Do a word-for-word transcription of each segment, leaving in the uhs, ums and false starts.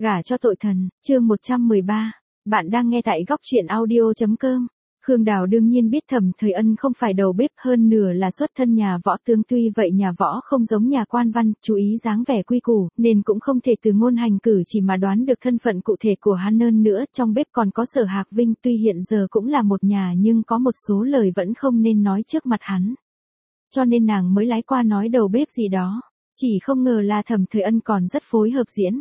Gả cho tội thần, chương một trăm mười ba. Bạn đang nghe tại góc truyện audio.com. Khương Đào đương nhiên biết Thẩm Thời Ân không phải đầu bếp, hơn nửa là xuất thân nhà võ tướng, tuy vậy nhà võ không giống nhà quan văn, chú ý dáng vẻ quy củ, nên cũng không thể từ ngôn hành cử chỉ mà đoán được thân phận cụ thể của hắn. Hơn nữa, trong bếp còn có Sở Hạc Vinh, tuy hiện giờ cũng là một nhà nhưng có một số lời vẫn không nên nói trước mặt hắn. Cho nên nàng mới lái qua nói đầu bếp gì đó, chỉ không ngờ là Thẩm Thời Ân còn rất phối hợp diễn.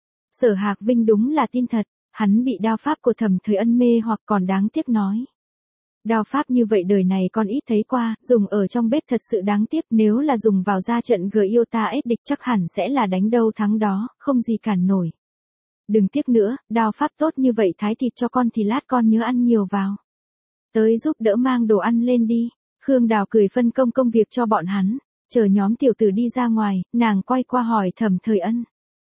Sở Hạc Vinh đúng là tin thật, hắn bị đao pháp của Thẩm Thời Ân mê hoặc, còn đáng tiếc nói. Đao pháp như vậy đời này con ít thấy qua, dùng ở trong bếp thật sự đáng tiếc, nếu là dùng vào ra trận gờ yêu ta ép địch chắc hẳn sẽ là đánh đâu thắng đó, không gì cản nổi. Đừng tiếc nữa, đao pháp tốt như vậy thái thịt cho con thì lát con nhớ ăn nhiều vào. Tới giúp đỡ mang đồ ăn lên đi. Khương Đào cười phân công công việc cho bọn hắn, chờ nhóm tiểu tử đi ra ngoài, nàng quay qua hỏi Thẩm Thời Ân.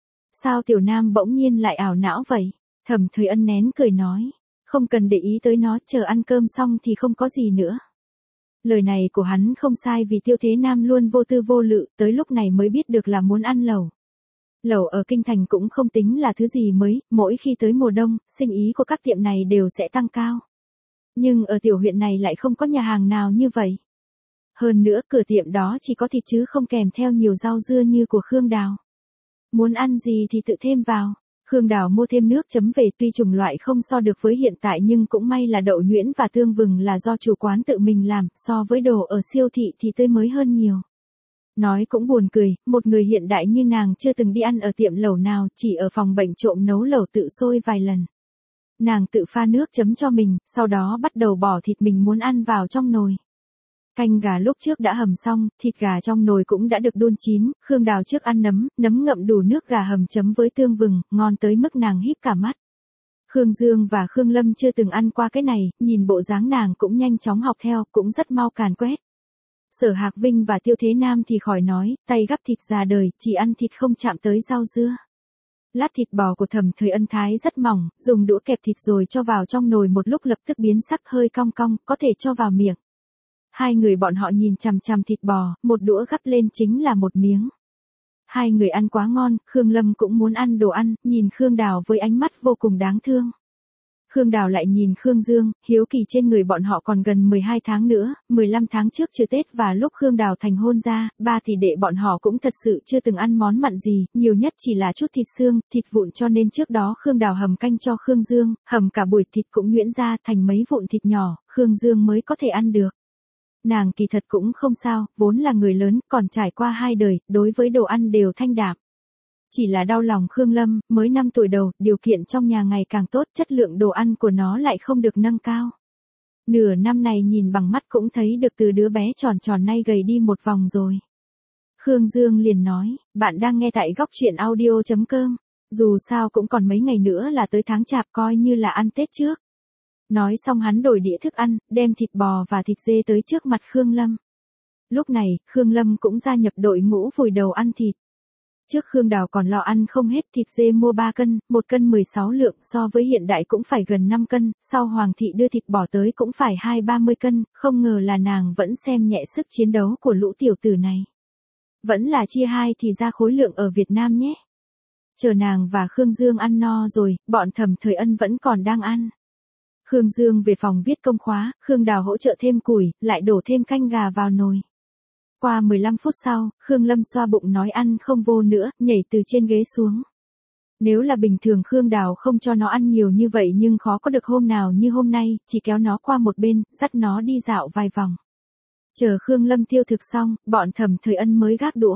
Sao Tiểu Nam bỗng nhiên lại ảo não vậy? Thẩm Thời Ân nén cười nói. Không cần để ý tới nó, chờ ăn cơm xong thì không có gì nữa. Lời này của hắn không sai, vì Tiêu Thế Nam luôn vô tư vô lự, tới lúc này mới biết được là muốn ăn lẩu. Lẩu ở kinh thành cũng không tính là thứ gì mới, mỗi khi tới mùa đông, sinh ý của các tiệm này đều sẽ tăng cao. Nhưng ở tiểu huyện này lại không có nhà hàng nào như vậy. Hơn nữa cửa tiệm đó chỉ có thịt chứ không kèm theo nhiều rau dưa như của Khương Đào. Muốn ăn gì thì tự thêm vào. Khương Đào mua thêm nước chấm về, tuy chủng loại không so được với hiện tại nhưng cũng may là đậu nhuyễn và tương vừng là do chủ quán tự mình làm, so với đồ ở siêu thị thì tươi mới hơn nhiều. Nói cũng buồn cười, một người hiện đại như nàng chưa từng đi ăn ở tiệm lẩu nào, chỉ ở phòng bệnh trộm nấu lẩu tự sôi vài lần. Nàng tự pha nước chấm cho mình, sau đó bắt đầu bỏ thịt mình muốn ăn vào trong nồi. Canh gà lúc trước đã hầm xong, thịt gà trong nồi cũng đã được đun chín, Khương Đào trước ăn nấm, nấm ngậm đủ nước gà hầm chấm với tương vừng, ngon tới mức nàng híp cả mắt. Khương Dương và Khương Lâm chưa từng ăn qua cái này, nhìn bộ dáng nàng cũng nhanh chóng học theo, cũng rất mau càn quét. Sở Hạc Vinh và Tiêu Thế Nam thì khỏi nói, tay gắp thịt già đời, chỉ ăn thịt không chạm tới rau dưa. Lát thịt bò của Thẩm Thời Ân thái rất mỏng, dùng đũa kẹp thịt rồi cho vào trong nồi, một lúc lập tức biến sắc, hơi cong cong, có thể cho vào miệng. Hai người bọn họ nhìn chằm chằm thịt bò, một đũa gắp lên chính là một miếng. Hai người ăn quá ngon, Khương Lâm cũng muốn ăn đồ ăn, nhìn Khương Đào với ánh mắt vô cùng đáng thương. Khương Đào lại nhìn Khương Dương, hiếu kỳ trên người bọn họ còn gần mười hai tháng nữa, mười lăm tháng trước chưa Tết và lúc Khương Đào thành hôn ra, ba thì đệ bọn họ cũng thật sự chưa từng ăn món mặn gì, nhiều nhất chỉ là chút thịt xương, thịt vụn, cho nên trước đó Khương Đào hầm canh cho Khương Dương, hầm cả buổi thịt cũng nhuyễn ra thành mấy vụn thịt nhỏ, Khương Dương mới có thể ăn được. Nàng kỳ thật cũng không sao, vốn là người lớn, còn trải qua hai đời, đối với đồ ăn đều thanh đạm. Chỉ là đau lòng Khương Lâm, mới năm tuổi đầu, điều kiện trong nhà ngày càng tốt, chất lượng đồ ăn của nó lại không được nâng cao. Nửa năm này nhìn bằng mắt cũng thấy được từ đứa bé tròn tròn nay gầy đi một vòng rồi. Khương Dương liền nói, bạn đang nghe tại góc truyện audio.com, dù sao cũng còn mấy ngày nữa là tới tháng chạp, coi như là ăn Tết trước. Nói xong hắn đổi đĩa thức ăn, đem thịt bò và thịt dê tới trước mặt Khương Lâm. Lúc này, Khương Lâm cũng gia nhập đội ngũ vùi đầu ăn thịt. Trước Khương Đào còn lo ăn không hết, thịt dê mua ba cân, một cân mười sáu lượng, so với hiện đại cũng phải gần năm cân, sau Hoàng thị đưa thịt bò tới cũng phải hai ba mươi cân, không ngờ là nàng vẫn xem nhẹ sức chiến đấu của lũ tiểu tử này. Vẫn là chia hai thì ra khối lượng ở Việt Nam nhé. Chờ nàng và Khương Dương ăn no rồi, bọn Thẩm Thời Ân vẫn còn đang ăn. Khương Dương về phòng viết công khóa, Khương Đào hỗ trợ thêm củi, lại đổ thêm canh gà vào nồi. Qua mười lăm phút sau, Khương Lâm xoa bụng nói ăn không vô nữa, nhảy từ trên ghế xuống. Nếu là bình thường Khương Đào không cho nó ăn nhiều như vậy, nhưng khó có được hôm nào như hôm nay, chỉ kéo nó qua một bên, dắt nó đi dạo vài vòng. Chờ Khương Lâm tiêu thực xong, bọn Thẩm Thời Ân mới gác đũa.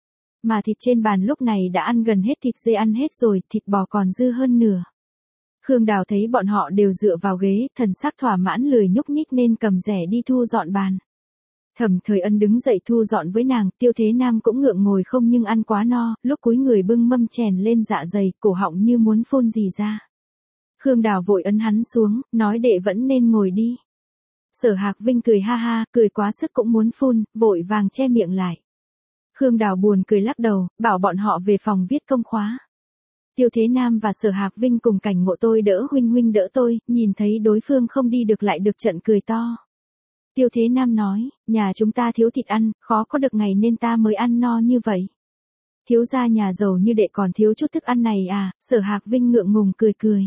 Mà thịt trên bàn lúc này đã ăn gần hết, thịt dê ăn hết rồi, thịt bò còn dư hơn nửa. Khương Đào thấy bọn họ đều dựa vào ghế, thần sắc thỏa mãn lười nhúc nhích nên cầm rẻ đi thu dọn bàn. Thẩm Thời Ân đứng dậy thu dọn với nàng, Tiêu Thế Nam cũng ngượng ngồi không nhưng ăn quá no, lúc cúi người bưng mâm chèn lên dạ dày, cổ họng như muốn phun gì ra. Khương Đào vội ấn hắn xuống, nói đệ vẫn nên ngồi đi. Sở Hạc Vinh cười ha ha, cười quá sức cũng muốn phun, vội vàng che miệng lại. Khương Đào buồn cười lắc đầu, bảo bọn họ về phòng viết công khóa. Tiêu Thế Nam và Sở Hạc Vinh cùng cảnh ngộ tôi đỡ huynh huynh đỡ tôi, nhìn thấy đối phương không đi được lại được trận cười to. Tiêu Thế Nam nói, nhà chúng ta thiếu thịt ăn, khó có được ngày nên ta mới ăn no như vậy. Thiếu gia nhà giàu như đệ còn thiếu chút thức ăn này à, Sở Hạc Vinh ngượng ngùng cười cười.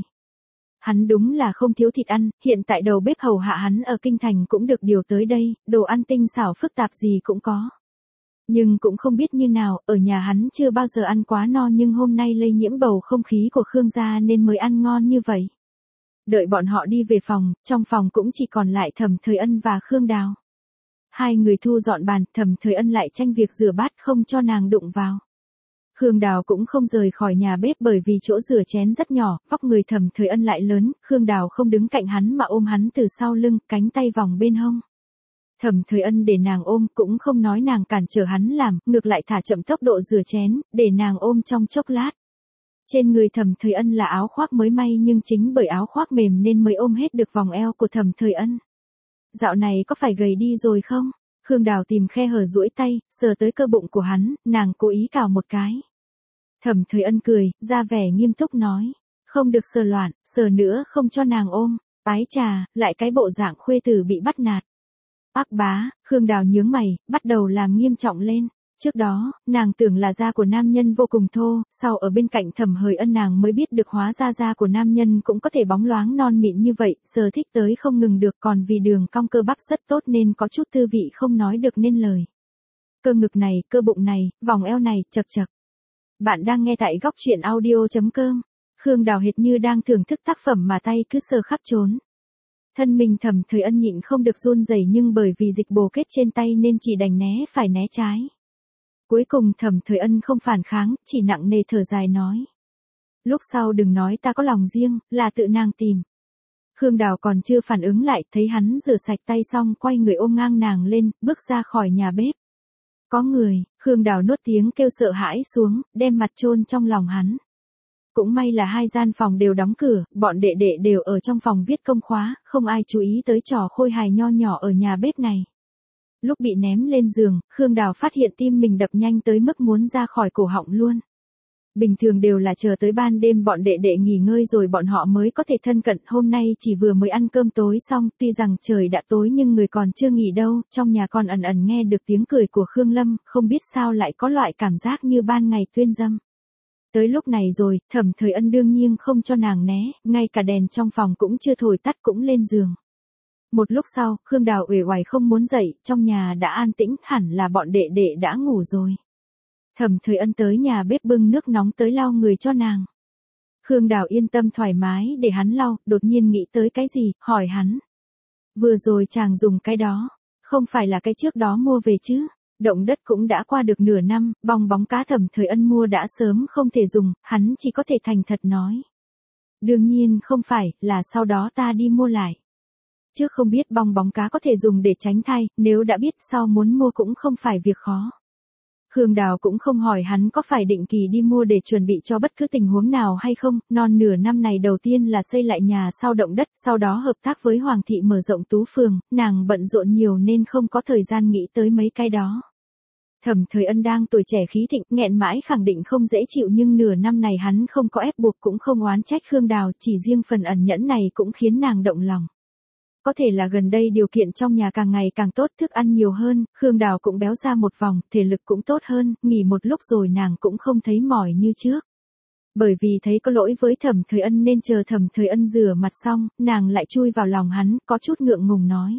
Hắn đúng là không thiếu thịt ăn, hiện tại đầu bếp hầu hạ hắn ở kinh thành cũng được điều tới đây, đồ ăn tinh xảo phức tạp gì cũng có. Nhưng cũng không biết như nào, ở nhà hắn chưa bao giờ ăn quá no nhưng hôm nay lây nhiễm bầu không khí của Khương gia nên mới ăn ngon như vậy. Đợi bọn họ đi về phòng, trong phòng cũng chỉ còn lại Thẩm Thời Ân và Khương Đào. Hai người thu dọn bàn, Thẩm Thời Ân lại tranh việc rửa bát không cho nàng đụng vào. Khương Đào cũng không rời khỏi nhà bếp bởi vì chỗ rửa chén rất nhỏ, vóc người Thẩm Thời Ân lại lớn, Khương Đào không đứng cạnh hắn mà ôm hắn từ sau lưng, cánh tay vòng bên hông. Thẩm Thời Ân để nàng ôm, cũng không nói nàng cản trở hắn làm, ngược lại thả chậm tốc độ rửa chén, để nàng ôm trong chốc lát. Trên người Thẩm Thời Ân là áo khoác mới may nhưng chính bởi áo khoác mềm nên mới ôm hết được vòng eo của Thẩm Thời Ân. Dạo này có phải gầy đi rồi không? Khương Đào tìm khe hở duỗi tay, sờ tới cơ bụng của hắn, nàng cố ý cào một cái. Thẩm Thời Ân cười, ra vẻ nghiêm túc nói. Không được sờ loạn, sờ nữa không cho nàng ôm. Ái trà, lại cái bộ dạng khuê tử bị bắt nạt. Ác bá, Khương Đào nhướng mày, bắt đầu làm nghiêm trọng lên. Trước đó, nàng tưởng là da của nam nhân vô cùng thô, sau ở bên cạnh Thẩm Thời Ân nàng mới biết được hóa ra da của nam nhân cũng có thể bóng loáng non mịn như vậy, giờ thích tới không ngừng được còn vì đường cong cơ bắp rất tốt nên có chút tư vị không nói được nên lời. Cơ ngực này, cơ bụng này, vòng eo này, chập chập. Bạn đang nghe tại góc truyện audio chấm com. Khương Đào hệt như đang thưởng thức tác phẩm mà tay cứ sờ khắp trốn. Thân mình Thẩm Thời Ân nhịn không được run rẩy nhưng bởi vì dịch bồ kết trên tay nên chỉ đành né phải né trái. Cuối cùng Thẩm Thời Ân không phản kháng, chỉ nặng nề thở dài nói. Lúc sau đừng nói ta có lòng riêng, là tự nàng tìm. Khương Đào còn chưa phản ứng lại, thấy hắn rửa sạch tay xong quay người ôm ngang nàng lên, bước ra khỏi nhà bếp. Có người, Khương Đào nuốt tiếng kêu sợ hãi xuống, đem mặt chôn trong lòng hắn. Cũng may là hai gian phòng đều đóng cửa, bọn đệ đệ đều ở trong phòng viết công khóa, không ai chú ý tới trò khôi hài nho nhỏ ở nhà bếp này. Lúc bị ném lên giường, Khương Đào phát hiện tim mình đập nhanh tới mức muốn ra khỏi cổ họng luôn. Bình thường đều là chờ tới ban đêm bọn đệ đệ nghỉ ngơi rồi bọn họ mới có thể thân cận, hôm nay chỉ vừa mới ăn cơm tối xong, tuy rằng trời đã tối nhưng người còn chưa nghỉ đâu, trong nhà còn ẩn ẩn nghe được tiếng cười của Khương Lâm, không biết sao lại có loại cảm giác như ban ngày tuyên dâm. Tới lúc này rồi, Thẩm Thời Ân đương nhiên không cho nàng né, ngay cả đèn trong phòng cũng chưa thổi tắt cũng lên giường. Một lúc sau, Khương Đào uể oải không muốn dậy, trong nhà đã an tĩnh, hẳn là bọn đệ đệ đã ngủ rồi. Thẩm Thời Ân tới nhà bếp bưng nước nóng tới lau người cho nàng. Khương Đào yên tâm thoải mái để hắn lau, đột nhiên nghĩ tới cái gì, hỏi hắn. Vừa rồi chàng dùng cái đó, không phải là cái trước đó mua về chứ? Động đất cũng đã qua được nửa năm, bong bóng cá Thẩm Thời Ân mua đã sớm không thể dùng, hắn chỉ có thể thành thật nói. Đương nhiên không phải, là sau đó ta đi mua lại. Trước không biết bong bóng cá có thể dùng để tránh thai, nếu đã biết sau muốn mua cũng không phải việc khó. Khương Đào cũng không hỏi hắn có phải định kỳ đi mua để chuẩn bị cho bất cứ tình huống nào hay không, non nửa năm này đầu tiên là xây lại nhà sau động đất, sau đó hợp tác với Hoàng thị mở rộng Tú Phường, nàng bận rộn nhiều nên không có thời gian nghĩ tới mấy cái đó. Thẩm Thời Ân đang tuổi trẻ khí thịnh, nghẹn mãi khẳng định không dễ chịu nhưng nửa năm này hắn không có ép buộc cũng không oán trách Khương Đào, chỉ riêng phần ẩn nhẫn này cũng khiến nàng động lòng. Có thể là gần đây điều kiện trong nhà càng ngày càng tốt, thức ăn nhiều hơn, Khương Đào cũng béo ra một vòng, thể lực cũng tốt hơn, nghỉ một lúc rồi nàng cũng không thấy mỏi như trước. Bởi vì thấy có lỗi với Thẩm Thời Ân nên chờ Thẩm Thời Ân rửa mặt xong, nàng lại chui vào lòng hắn, có chút ngượng ngùng nói.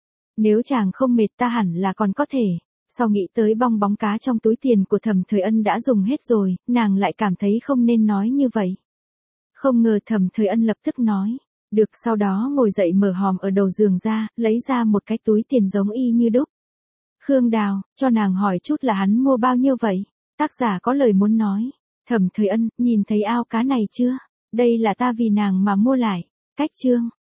Nếu chàng không mệt ta hẳn là còn có thể. Sau nghĩ tới bong bóng cá trong túi tiền của Thẩm Thời Ân đã dùng hết rồi, nàng lại cảm thấy không nên nói như vậy. Không ngờ Thẩm Thời Ân lập tức nói. Được, sau đó ngồi dậy mở hòm ở đầu giường ra, lấy ra một cái túi tiền giống y như đúc. Khương Đào, cho nàng hỏi chút là hắn mua bao nhiêu vậy? Tác giả có lời muốn nói. Thẩm Thời Ân, nhìn thấy ao cá này chưa? Đây là ta vì nàng mà mua lại. Cách chương.